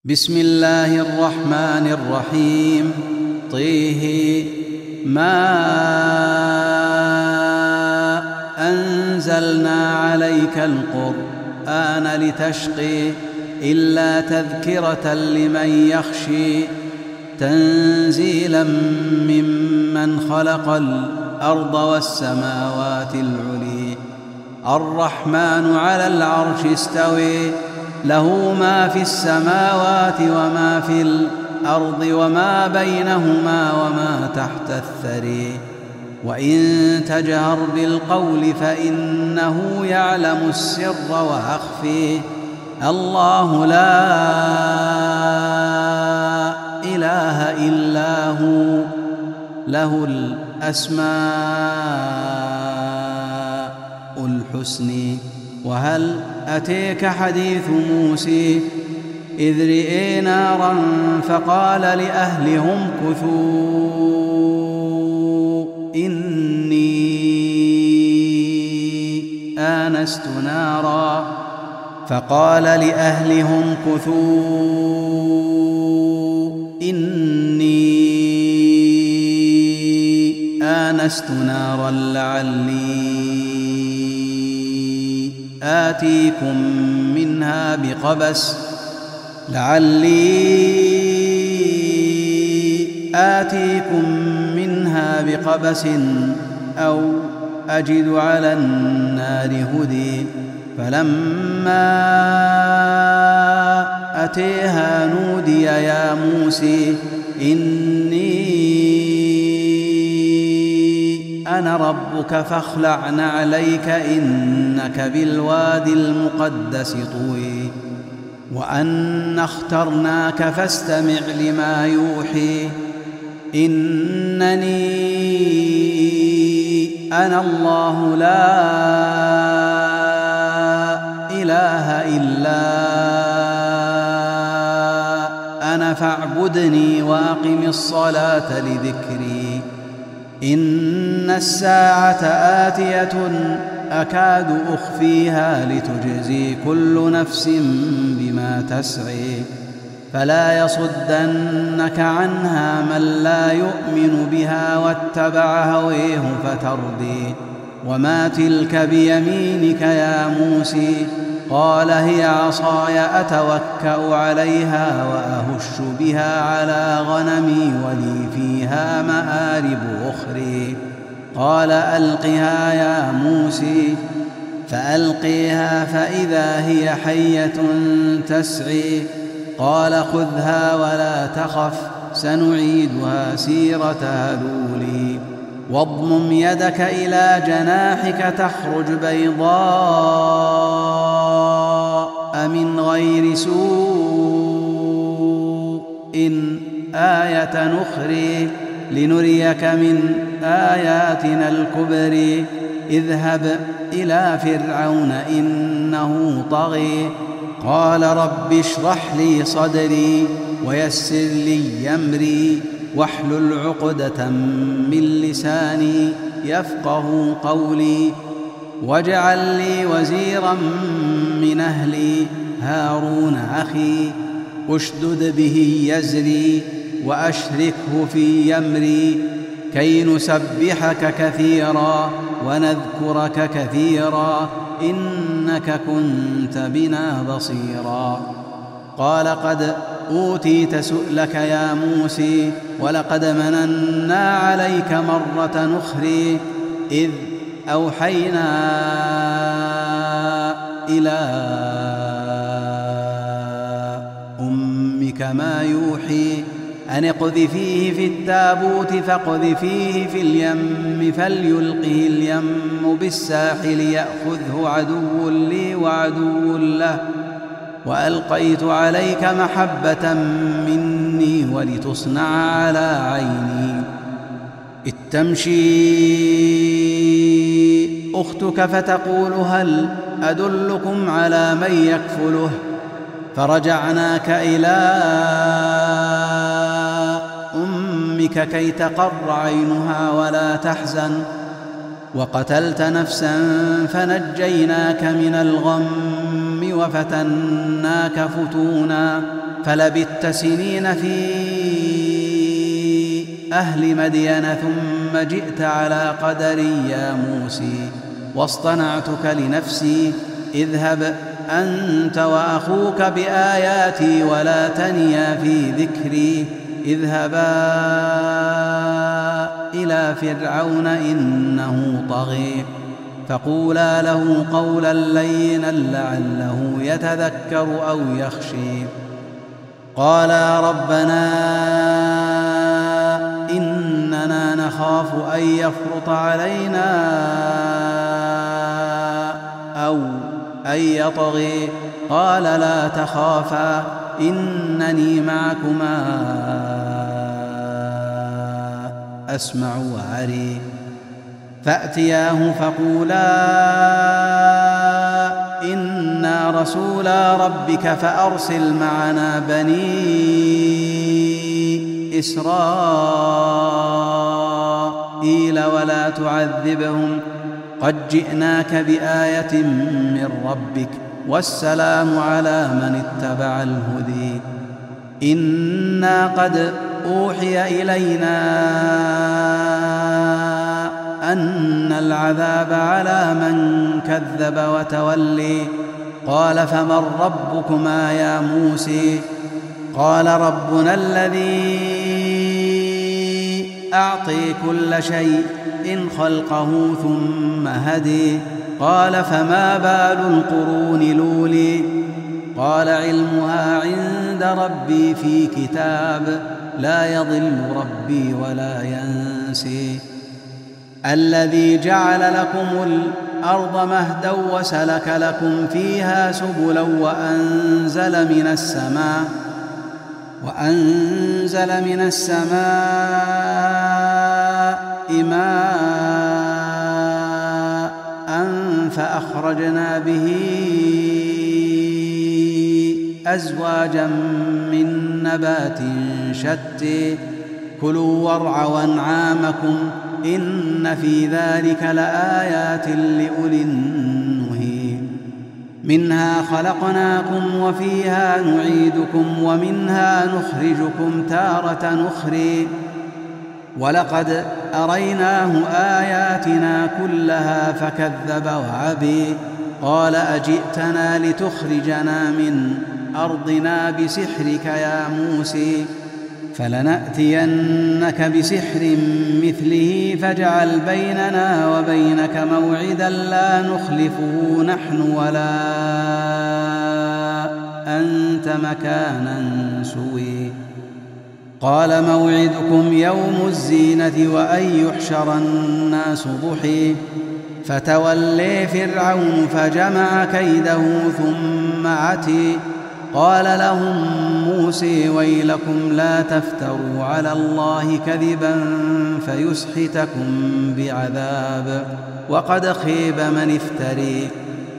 بسم الله الرحمن الرحيم. طه ما أنزلنا عليك القرآن لتشقي إلا تذكرة لمن يخشي تنزيلا ممن خلق الأرض والسماوات العلي الرحمن على العرش استوي له ما في السماوات وما في الأرض وما بينهما وما تحت الثري وإن تجهر بالقول فإنه يعلم السر وأخفي الله لا إله إلا هو له الأسماء الحسن. وهل أتيك حديث موسى إذ رئي نارا فقال لأهلهم كثوا إني آنست نارا لعلي آتيكم منها بقبس أو أجد على النار هدي. فلما أتيها نودي يا موسى إني أنا ربك فاخلع نعليك إنك بالوادي المقدس طوي. وأنا اخترناك فاستمع لما يوحي إنني أنا الله لا إله إلا أنا فاعبدني وأقم الصلاة لذكري. إن الساعة آتية أكاد أخفيها لتجزي كل نفس بما تسعي فلا يصدنك عنها من لا يؤمن بها واتبع هويه فتردي. وما تلك بيمينك يا موسى قال هي عصاي أتوكأ عليها وأهش بها على غنمي ولي فيها مآرب أخرى. قال ألقها يا موسى فألقيها فإذا هي حية تسعي. قال خذها ولا تخف سنعيدها سيرتها الأولى. واضمم يدك إلى جناحك تخرج بيضاء من غير سوء آية نخرى لنريك من آياتنا الكبرى. اذهب إلى فرعون إنه طغى. قال رب اشرح لي صدري ويسر لي أمري واحلل عقدة من لساني يفقه قولي. واجعل لي وزيرا من أهلي هارون أخي اشدد به يزري وأشركه في أمري كي نسبحك كثيرا ونذكرك كثيرا إنك كنت بنا بصيرا. قال قد أوتيت سؤلك يا موسى ولقد مننا عليك مرة أخرى إذ أوحينا إلى أمك ما يوحي أن اقذفيه في التابوت فاقذفيه في اليم فليلقه اليم بالساحل يأخذه عدو لي وعدو له. وألقيت عليك محبة مني ولتصنع على عيني. إذ تمشي أختك فتقول هل أدلكم على من يكفله فرجعناك إلى أمك كي تقر عينها ولا تحزن وقتلت نفسا فنجيناك من الغم وفتناك فتونا فلبثت سنين في أهل مدين ثم جئت على قدري يا موسى واصطنعتك لنفسي اذهب أنت وأخوك بآياتي ولا تنيا في ذكري اذهبا إلى فرعون إنه طغى فقولا له قولا لينا لعله يتذكر أو يخشى قالا ربنا إننا نخاف أن يفرط علينا أو أن يطغى قال لا تخافا إنني معكما أسمع وأرى فأتياه فقولا إنا رسولا ربك فأرسل معنا بني إسرائيل ولا تعذبهم قد جئناك بآية من ربك والسلام على من اتبع الهدى إنا قد أوحي إلينا أن العذاب على من كذب وتولي قال فمن ربكما يا موسى قال ربنا الذي أعطي كل شيء إن خلقه ثم هدي قال فما بال القرون الأولي قال علمها عند ربي في كتاب لا يضل ربي ولا ينسي الذي جعل لكم الأرض مهدا وسلك لكم فيها سبلا وأنزل من السماء ماء فأخرجنا به أزواجا من نبات شتى كلوا وارعوا أنعامكم إن في ذلك لآيات لأولي النهي منها خلقناكم وفيها نعيدكم ومنها نخرجكم تارة أخرى ولقد أريناه آياتنا كلها فكذب وعبي قال أجئتنا لتخرجنا من أرضنا بسحرك يا موسى فلنأتينك بسحر مثله فاجعل بيننا وبينك موعدا لا نخلفه نحن ولا أنت مكانا سوي قال موعدكم يوم الزينة وأن يحشر الناس ضحى فتولي فرعون فجمع كيده ثم عتي قال لهم موسى ويلكم لا تفتروا على الله كذبا فيسحتكم بعذاب وقد خيب من افتري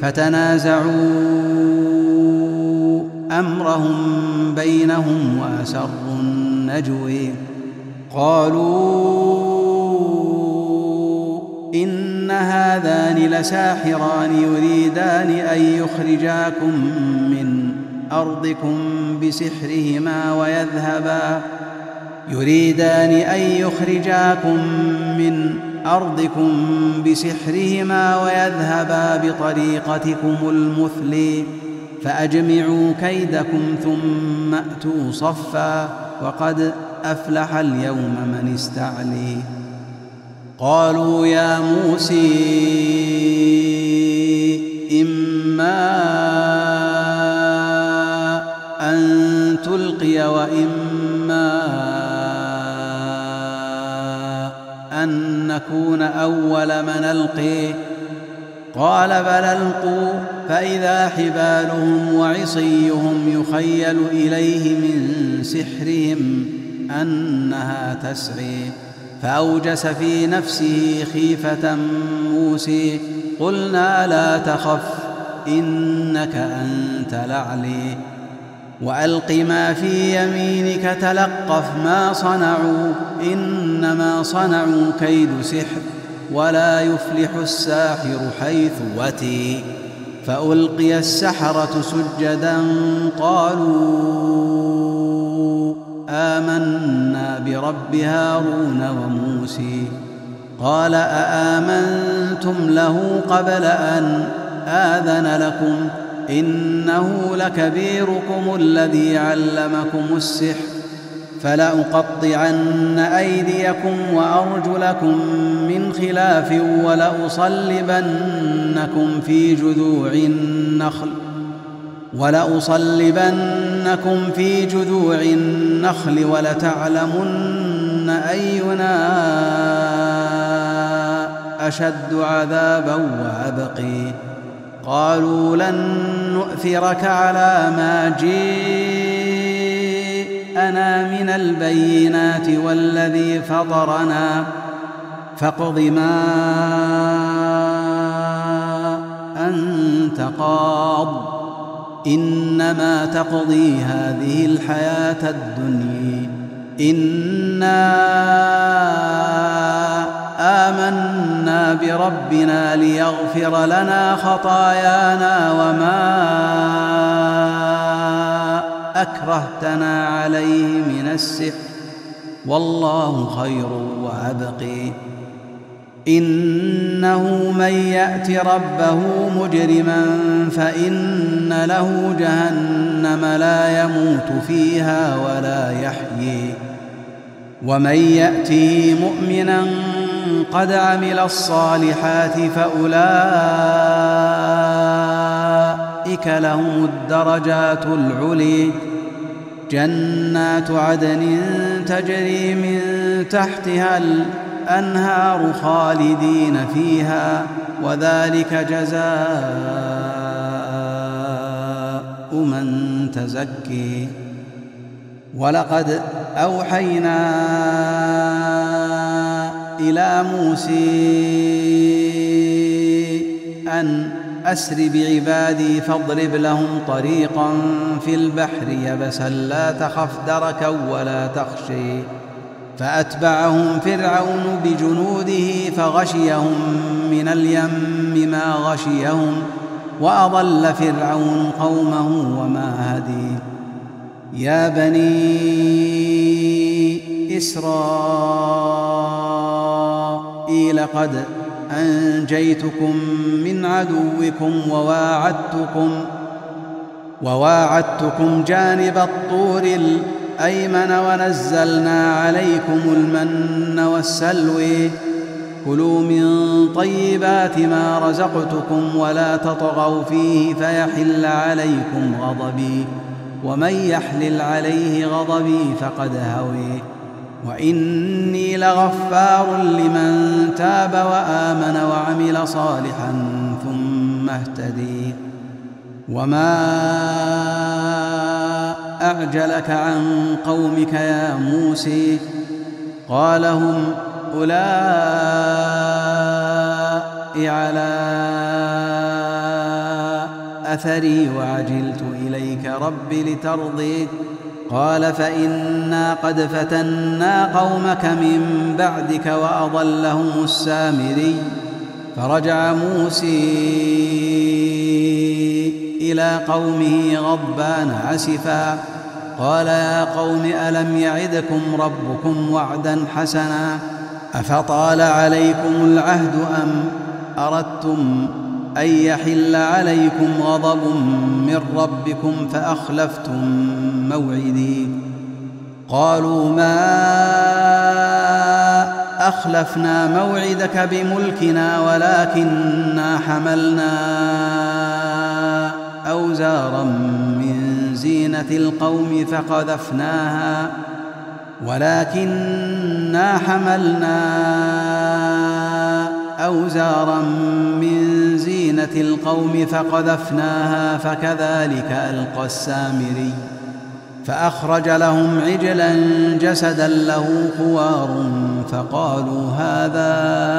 فتنازعوا أمرهم بينهم وأسروا النجوى قالوا إن هذان لساحران يريدان أن يخرجاكم من أرضكم بسحرهما ويذهبا بطريقتكم المثلي فأجمعوا كيدكم ثم أتوا صفا وقد أفلح اليوم من استعلي قالوا يا موسى إما أن تلقي وإما أن نكون أول من ألقي قال بل ألقوا فإذا حبالهم وعصيهم يخيل إليه من سحرهم أنها تسعي فأوجس في نفسه خيفة موسى قلنا لا تخف إنك أنت الأعلى وألق ما في يمينك تلقف ما صنعوا إنما صنعوا كيد سحر ولا يفلح الساحر حيث وتي فألقي السحرة سجدا قالوا برب هارون وموسى. قال أآمنتم له قبل أن آذن لكم؟ إنه لكبيركم الذي علمكم السحر، فلأقطعن أيديكم وأرجلكم من خلاف ولأصلبنكم في جذوع النخل ولتعلمن أينا أشد عذابا وأبقي. قالوا لن نؤثرك على ما جئنا من البينات والذي فطرنا فاقض ما أنت قاض، إنما تقضي هذه الحياة الدنيا. إنا آمنا بربنا ليغفر لنا خطايانا وما أكرهتنا عليه من السحر، والله خير وأبقي. إنه من يأت ربه مجرما فإن له جهنم لا يموت فيها ولا يحيي، ومن يأته مؤمنا قد عمل الصالحات فأولئك لهم الدرجات العلي، جنات عدن تجري من تحتها الأنهار خالدين فيها، وذلك جزاء من تزكي. ولقد أوحينا إلى موسى أن أسر بعبادي فاضرب لهم طريقا في البحر يبسا لا تخف دركا ولا تخشي. فأتبعهم فرعون بجنوده فغشيهم من اليم ما غشيهم، وأضل فرعون قومه وما هدي. يا بني إسرائيل قد أنجيتكم من عدوكم وواعدتكم جانب الطور الأيمن ونزلنا عليكم المن والسلوى. كلوا من طيبات ما رزقتكم ولا تطغوا فيه فيحل عليكم غضبي، ومن يحلل عليه غضبي فقد هوي. وإني لغفار لمن تاب وآمن وعمل صالحا ثم اهتدي. وما أعجلك عن قومك يا موسى؟ قال هم أولئك على أثري وعجلت إليك رب لترضي. قال فإنا قد فتنا قومك من بعدك وأضلهم السامري. فرجع موسى إلى قومه غضبان أسفا، قال يا قوم ألم يعدكم ربكم وعدا حسنا أفطال عليكم العهد أم أردتم أن يحل عليكم غضب من ربكم فأخلفتم موعدي؟ قالوا ما أخلفنا موعدك بملكنا ولكننا حملنا أوزارا من زينة القوم فقذفناها فكذلك ألقى السامري. فأخرج لهم عجلا جسدا له خوار فقالوا هذا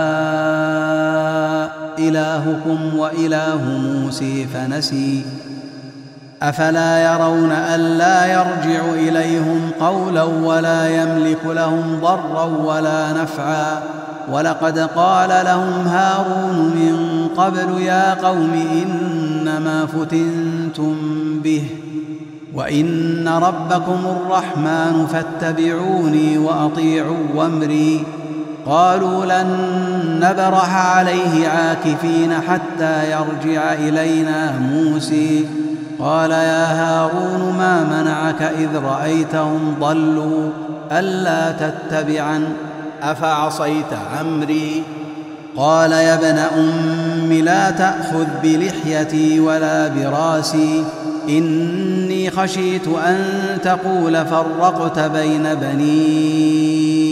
إلهكم وإله موسى فنسي. أفلا يرون ألا يرجع إليهم قولا ولا يملك لهم ضرا ولا نفعا؟ ولقد قال لهم هارون من قبل يا قوم إنما فتنتم به وإن ربكم الرحمن فاتبعوني وأطيعوا أمري. قالوا لن نبرح عليه عاكفين حتى يرجع إلينا موسى. قال يا هارون ما منعك إذ رأيتهم ضلوا ألا تتبعن أفعصيت أمري؟ قال يا ابن أم لا تأخذ بلحيتي ولا براسي إني خشيت أن تقول فرقت بين بني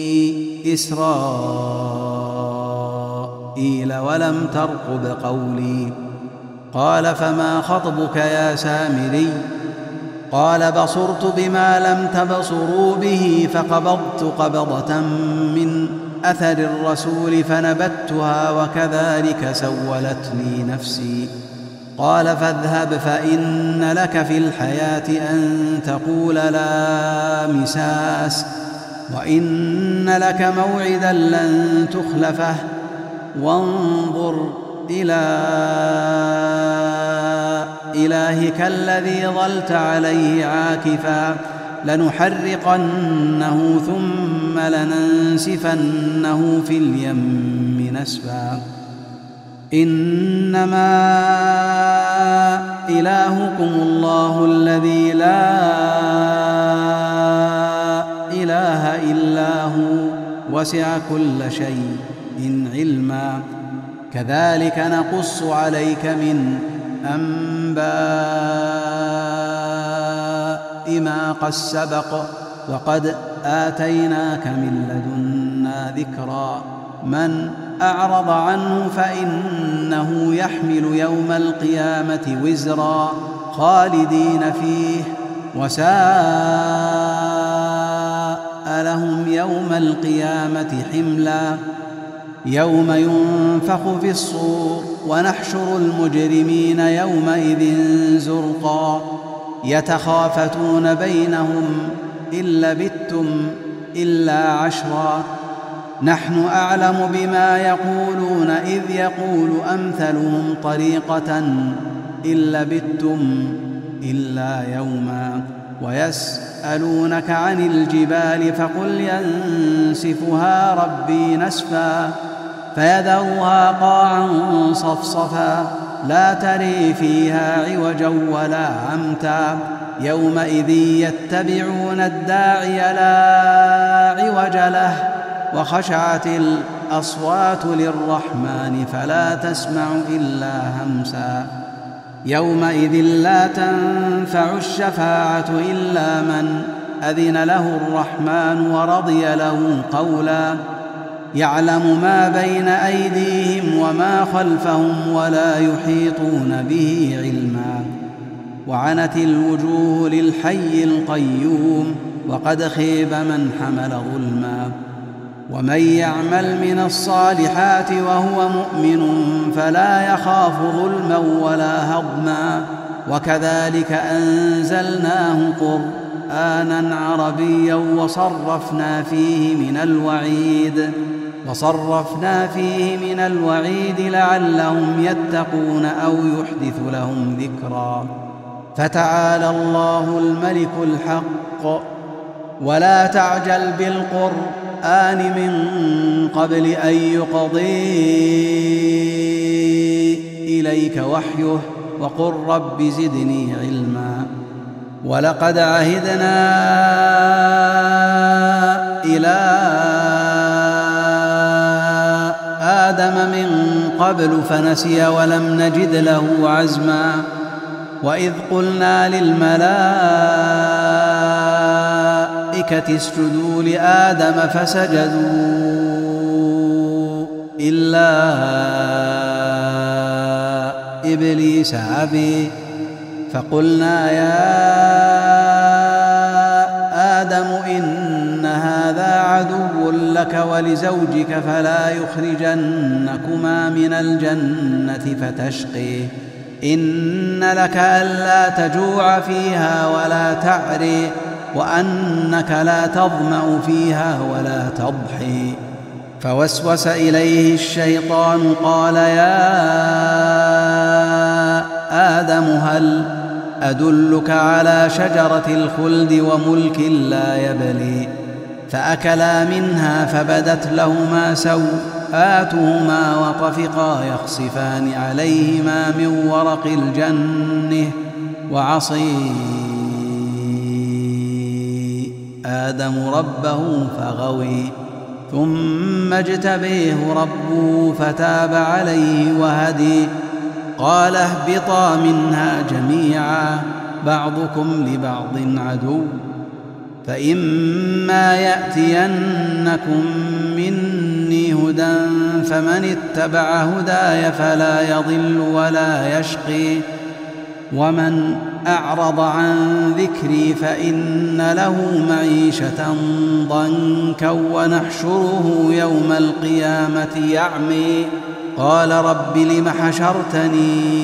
إسرائيل ولم ترقب قولي. قال فما خطبك يا سامري؟ قال بصرت بما لم تبصروا به فقبضت قبضة من أثر الرسول فنبتها وكذلك سولت لي نفسي. قال فاذهب فإن لك في الحياة أن تقول لا مساس وإن لك موعدا لن تخلفه وانظر إلى إلهك الذي ظلت عليه عاكفا لنحرقنه ثم لننسفنه في اليم نسفا. إنما إلهكم الله الذي لا إله إلا هو وسع كل شيء علما. كذلك نقص عليك من أنباء ما قد سبق وقد آتيناك من لدنا ذكرا. من أعرض عنه فإنه يحمل يوم القيامة وزرا خالدين فيه وساء لهم يوم القيامة حملا. يوم ينفخ في الصور ونحشر المجرمين يومئذ زرقا يتخافتون بينهم إن لبثتم إلا عشرا نحن أعلم بما يقولون إذ يقول أمثلهم طريقة إن لبثتم إلا يوما. ويسألونك عن الجبال فقل ينسفها ربي نسفا فيذرها قاعا صفصفا لا تري فيها عوجا ولا أمتا. يومئذ يتبعون الداعي لا عوج له وخشعت الأصوات للرحمن فلا تسمع إلا همسا. يومئذ لا تنفع الشفاعة إلا من أذن له الرحمن ورضي له قولا. يعلم ما بين أيديهم وما خلفهم ولا يحيطون به علما. وعنت الوجوه للحي القيوم وقد خيب من حمل ظلما. ومن يعمل من الصالحات وهو مؤمن فلا يخاف ظلما ولا هضما. وكذلك أنزلناه قرآنا عربيا وصرفنا فيه من الوعيد لعلهم يتقون أو يحدث لهم ذكرا. فتعالى الله الملك الحق ولا تعجل بالقرآن من قبل أن يقضي إليك وحيه وقل رب زدني علما. ولقد عهدنا إلى آدم من قبل فنسي ولم نجد له عزما. وإذ قلنا للملائكة اسجدوا لآدم فسجدوا إلا إبليس أبي فقلنا يا آدم إن هذا عدو لك ولزوجك فلا يخرجنكما من الجنة فتشقي. إن لك ألا تجوع فيها ولا تعري وأنك لا تظمأ فيها ولا تضحي. فوسوس إليه الشيطان قال يا آدم هل أدلك على شجرة الخلد وملك لا يبلي فأكلا منها فبدت لهما سوآتهما وطفقا يخصفان عليهما من ورق الجنة وعصي آدم ربه فغوي ثم اجتبيه ربه فتاب عليه وهدي قال اهبطا منها جميعا بعضكم لبعض عدو فإما يأتينكم مني هدى فمن اتبع هداي فلا يضل ولا يشقي ومن أعرض عن ذكري فإن له معيشة ضنكا ونحشره يوم القيامة يعمي قال رب لم حشرتني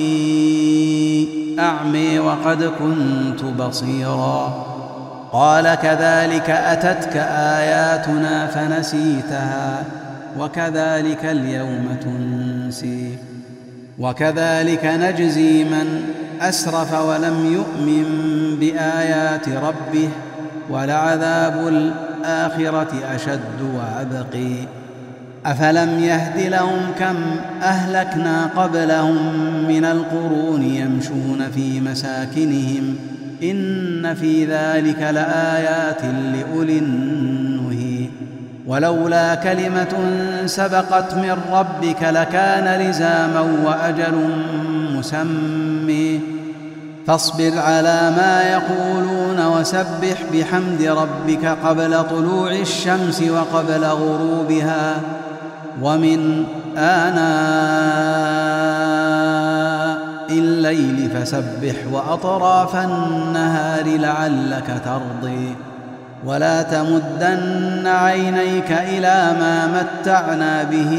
أعمي وقد كنت بصيرا قال كذلك أتتك آياتنا فنسيتها وكذلك اليوم تنسي وكذلك نجزي من أسرف ولم يؤمن بآيات ربه ولعذاب الآخرة أشد وأبقي أفلم يهد لهم كم أهلكنا قبلهم من القرون يمشون في مساكنهم إن في ذلك لآيات لأولي النهي ولولا كلمة سبقت من ربك لكان لزاما وأجل مسمى فاصبر على ما يقولون وسبح بحمد ربك قبل طلوع الشمس وقبل غروبها ومن آناء الليل فسبح وأطراف النهار لعلك ترضي ولا تمدن عينيك إلى ما متعنا به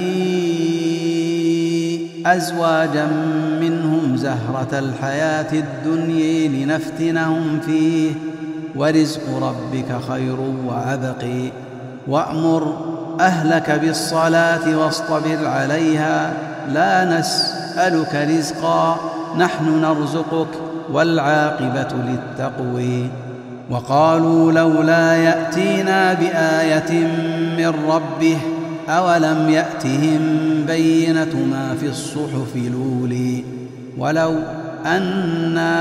أزواجا منهم زهرة الحياة الدنيا لنفتنهم فيه ورزق ربك خير وأبقي وأمر أهلك بالصلاة واصطبر عليها لا نسألك رزقا نحن نرزقك والعاقبة للتقوى وقالوا لولا يأتينا بآية من ربه أولم يأتهم بينة ما في الصحف الأولى ولو أنا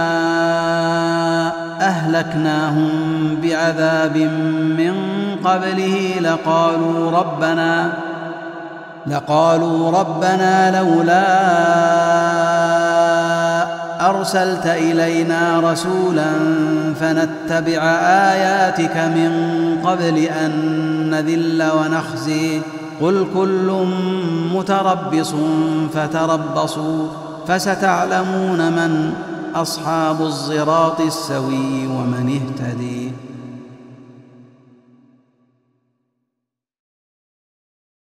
أهلكناهم بعذاب من قبله لقالوا ربنا لولا أرسلت إلينا رسولا فنتبع آياتك من قبل أن نذل ونخزي قل كل متربص فتربصوا فستعلمون من أصحاب الصراط السوي ومن اهتدي